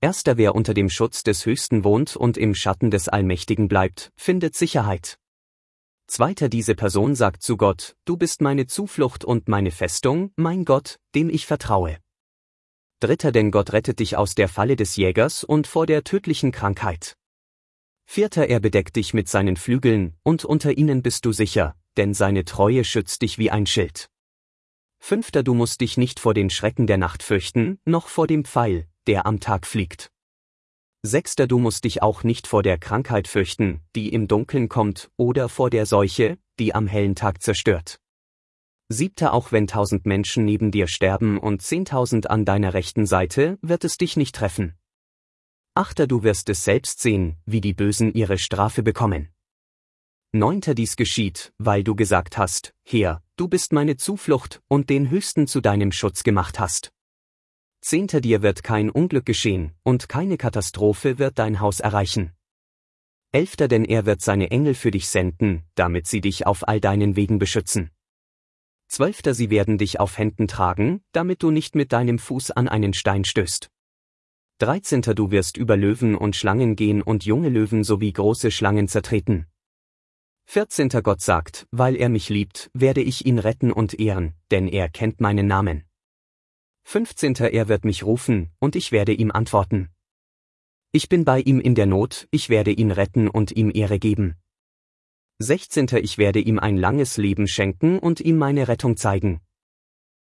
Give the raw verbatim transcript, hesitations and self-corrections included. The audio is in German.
Erster Wer unter dem Schutz des Höchsten wohnt und im Schatten des Allmächtigen bleibt, findet Sicherheit. Zweiter Diese Person sagt zu Gott, du bist meine Zuflucht und meine Festung, mein Gott, dem ich vertraue. Dritter Denn Gott rettet dich aus der Falle des Jägers und vor der tödlichen Krankheit. Vierter Er bedeckt dich mit seinen Flügeln, und unter ihnen bist du sicher, denn seine Treue schützt dich wie ein Schild. Fünfter Du musst dich nicht vor den Schrecken der Nacht fürchten, noch vor dem Pfeil, der am Tag fliegt. Sechster Du musst dich auch nicht vor der Krankheit fürchten, die im Dunkeln kommt, oder vor der Seuche, die am hellen Tag zerstört. Siebter Auch wenn tausend Menschen neben dir sterben und zehntausend an deiner rechten Seite, wird es dich nicht treffen. Achter Du wirst es selbst sehen, wie die Bösen ihre Strafe bekommen. Neunter Dies geschieht, weil du gesagt hast, Herr, du bist meine Zuflucht und den Höchsten zu deinem Schutz gemacht hast. Zehnter Dir wird kein Unglück geschehen, und keine Katastrophe wird dein Haus erreichen. Elfter Denn er wird seine Engel für dich senden, damit sie dich auf all deinen Wegen beschützen. Zwölfter Sie werden dich auf Händen tragen, damit du nicht mit deinem Fuß an einen Stein stößt. Dreizehnter Du wirst über Löwen und Schlangen gehen und junge Löwen sowie große Schlangen zertreten. Vierzehnter Gott sagt, weil er mich liebt, werde ich ihn retten und ehren, denn er kennt meinen Namen. Fünfzehnter Er wird mich rufen, und ich werde ihm antworten. Ich bin bei ihm in der Not, ich werde ihn retten und ihm Ehre geben. Sechzehnter Ich werde ihm ein langes Leben schenken und ihm meine Rettung zeigen.